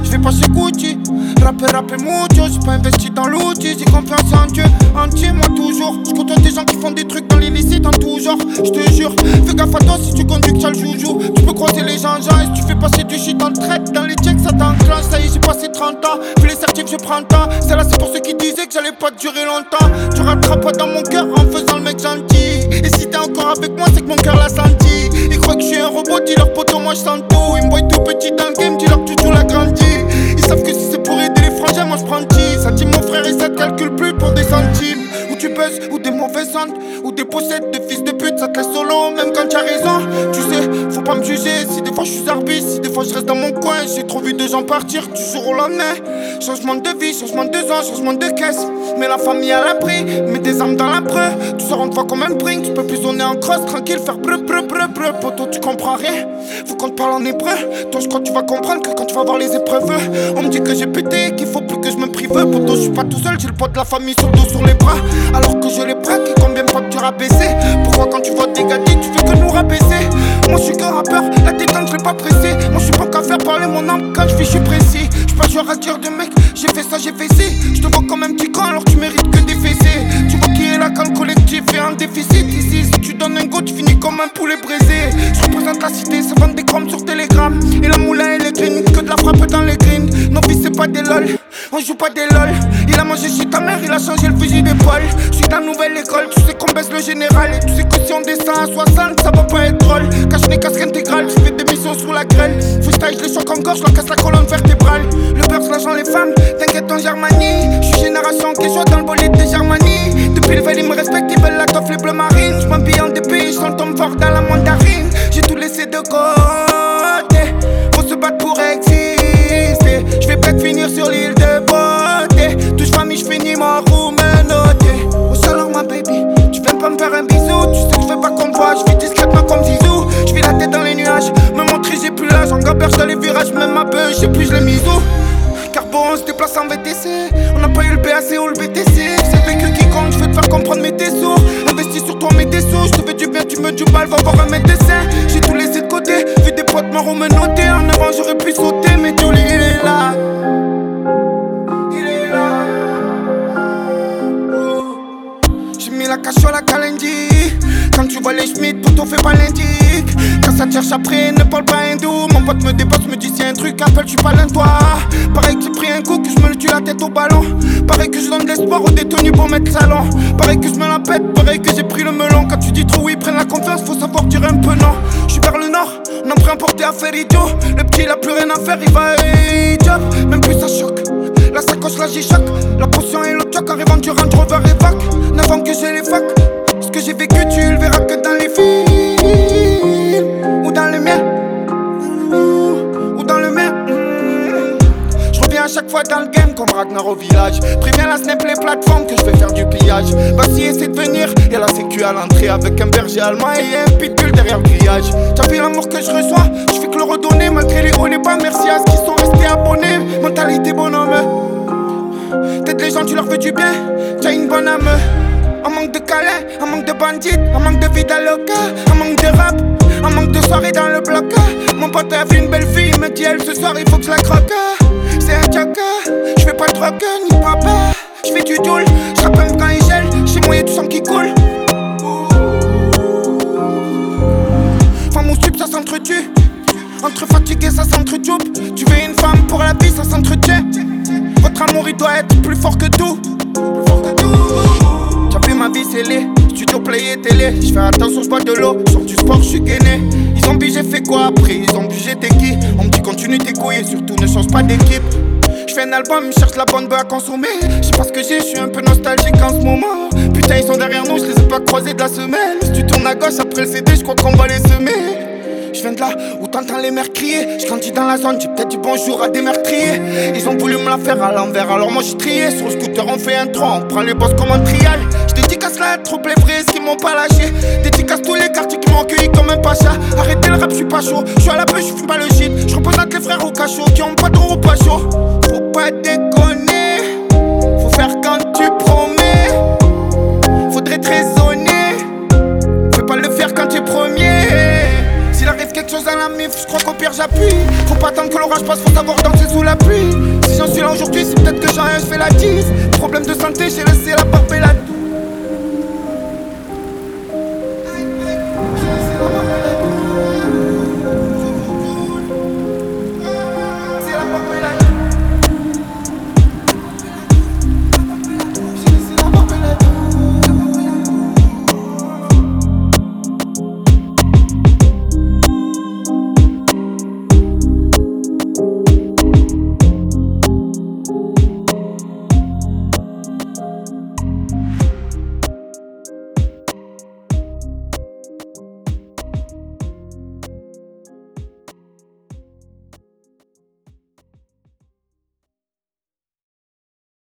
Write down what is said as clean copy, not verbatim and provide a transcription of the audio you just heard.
je vais pas chez Gucci. Rapper mucho, j'ai pas investi dans l'outil. J'ai confiance en Dieu, moi toujours. Je côtoie des gens qui font des trucs dans l'illicite en tout genre. Je te jure, fais gaffe à toi si tu conduis que t'as le joujou. Tu peux croiser les gens et si tu fais passer du shit en traite. Dans les checks ça t'enclenche, ça y est j'ai passé 30 ans. Vu les certifs je prends le temps. Celle-là c'est pour ceux qui disaient que j'allais pas durer longtemps. Tu rattrapes pas dans mon cœur en faisant le mec gentil. Et si t'es encore avec moi c'est que mon cœur l'a senti. Ils croient que je suis un robot, dis leur poteau moi je sens tout. Ils me voient tout petit dans le game, dis leur tutu l'a grandi. Ils savent que si c'est pour aider les frangins moi je prends 10. Ça dit mon frère et ça te calcule plus pour des centimes. Ou tu buzzes, ou des mauvaises ondes, ou des possèdes de fils de pute, ça te laisse solo même quand tu as raison. Tu sais, faut pas me juger si des fois je suis arbitre, si des fois je reste dans mon coin. J'ai trop vu de gens partir du jour au lendemain. Changement de vie, changement de zone, changement de caisse. Mais la famille à l'abri, mets des armes dans la preu. Tu sors en fois comme un brink, tu peux plus zoner en cross, tranquille, faire breu. Poto, tu comprends rien, faut qu'on te parle en hébreu. Toi je crois que tu vas comprendre que quand tu vas voir les épreuves. On me dit que j'ai pété, qu'il faut plus que je me prive. Poto, je suis pas tout seul, j'ai le poids de la famille sur le dos, sur les bras. Alors que je les braque et combien de fois que tu rabaissé. Pourquoi quand tu vois des gadgets tu fais que nous rabaisser. Moi je suis qu'un rappeur, la détente je l'ai pas pressé. Moi je suis pas qu'à faire parler mon âme quand je suis précis. J'suis pas genre à dire de mec, j'ai fait ça, j'ai fait ci. J'te vois comme un petit con alors tu mérites que des fessées. Tu vois qui est là quand le collectif est en déficit. Ici si tu donnes un go tu finis comme un poulet braisé. Je représente la cité, ça vend des chromes sur Telegram. Et la moulin et les green, que de la frappe dans les greens. Nos vies c'est pas des lol, on joue pas des lol. Il a mangé chez ta mère, il a changé le fusil d'épaule. J'suis dans la nouvelle école, tu sais qu'on baisse le général. Et tu sais que si on descend à 60, ça va pas être drôle. Cache les casques intégrales, je fais des missions sous la grêle. Freestyle, je les choque en gorge, je leur casse la colonne vertébrale. Le beurre, l'argent, les femmes, t'inquiète en Germanie. J'suis génération qui joue dans le bolide de Germanie. Depuis le veille, ils me respectent, ils veulent la toffe, les bleus marines. J'm'habille en DP, j'sens le tombe fort dans la mandarine. J'ai tout laissé de côté, faut se battre pour exister. J'vais peut-être finir sur l'île de beauté. Touche famille, j'finis ma roue menottée. Oh salam ma baby, tu viens pas me faire un bisou. Tu sais que j'fais pas comme toi, j'vis discrètement comme Zizou. J'vis la tête dans les nuages, me montrer j'ai plus l'âge. En gamberge dans les virages, même ma beuh, j'sais plus j'l'ai mis où. Carbo on se déplace en VTC. On n'a pas eu le BAC ou le BTC. C'est le vécu qui compte, j'vais te faire comprendre mes dessous. Investis sur toi, mets des sous. J'te fais du bien, tu me du mal, va voir un médecin. J'ai tout laissé de côté, vu des potes morts me noter. En 9 ans j'aurais pu sauter, mais Jolie il est là. Il est là. Oh. J'ai mis la cache sur la Kalindi. Quand tu vois les Schmitt, poto fais pas l'indique. Quand ça te cherche après, ne parle pas hindou. Mon pote me dépasse, me dit si un truc appelle, je suis pas l'un de toi. Pareil que j'ai pris un coup, que je me le tue la tête au ballon. Pareil que je donne de l'espoir aux détenus pour mettre salon. Pareil que je me la pète, pareil que j'ai pris le melon. Quand tu dis trop oui, prenne la confiance, faut savoir dire un peu non. Je suis vers le nord, on emprunt porté à faire idiot. Le petit il a plus rien à faire, il va et job. Même plus ça choque, la sacoche là j'y choque. La potion et l'autre choc, arrivant du Range Rover et vac. 9 ans que j'ai les facs. Ce que j'ai vécu tu le verras que dans les films. Ou dans le mien. Ou dans le mien. Je reviens à chaque fois dans le game comme Ragnar au village. Préviens la snap les plateformes que je vais faire du pillage. Vas-y essaie de venir, y'a la sécu à l'entrée. Avec un berger allemand et un pitbull derrière le grillage. T'as vu l'amour que je reçois, je fais que le redonner. Malgré les hauts et les bas, merci à ceux qui sont restés abonnés. Mentalité bonhomme. T'aides les gens, tu leur fais du bien. T'as une bonne âme. Un manque de câlin, un manque de bandits, un manque de vida loca, un manque de rap, un manque de soirée dans le bloc. Mon pote a vu une belle fille, il me dit elle ce soir il faut que je la croque. C'est un joker, je fais pas de drogue ni papa. Je fais du doule, je rappe même quand il gèle, chez moi y'a du sang qui coule. Femme ou stup ça s'entretue, entre fatigués ça s'entretoupe. Tu veux une femme pour la vie ça s'entretient. Votre amour il doit être plus fort que tout. Plus fort que tout. T'as vu ma vie scellée, studio play et télé. J'fais attention, j'bois de l'eau, sur du sport j'suis gainé. Ils ont bu, j'ai fait quoi après, ils ont bu, j'étais qui. On me dit continue tes couilles et surtout ne change pas d'équipe. J'fais un album, ils cherchent la bonne bœuf à consommer. J'sais pas ce que j'ai, j'suis un peu nostalgique en ce moment. Putain ils sont derrière nous, j'les ai pas croisés de la semaine. Si tu tournes à gauche après le CD, j'crois qu'on va les semer. J'viens de là où t'entends les mères crier. J'grandis dans la zone, j'ai peut-être dit bonjour à des meurtriers. Ils ont voulu me la faire à l'envers, alors moi j'ai trié. Sur le scooter on fait un 3, on prend les boss comme un trial. J'dédicace la troupe, les vrais qui m'ont pas lâché. Dédicace tous les quartiers qui m'ont accueilli comme un pacha. Arrêtez le rap, j'suis pas chaud, j'suis à la pêche, j'fume pas le shit. J'représente les frères au cachot qui ont pas de ou pas chaud. Faut pas déconner, faut faire quand tu promets. Faudrait te raisonner, fais pas le faire quand t'es premier. S'il arrive quelque chose à la mif, j'crois qu'au pire j'appuie. Faut pas attendre que l'orage passe, faut savoir danser sous la pluie. là aujourd'hui, c'est peut-être que j'ai rien fait la 10. Problème de santé, j'ai laissé la barbe et la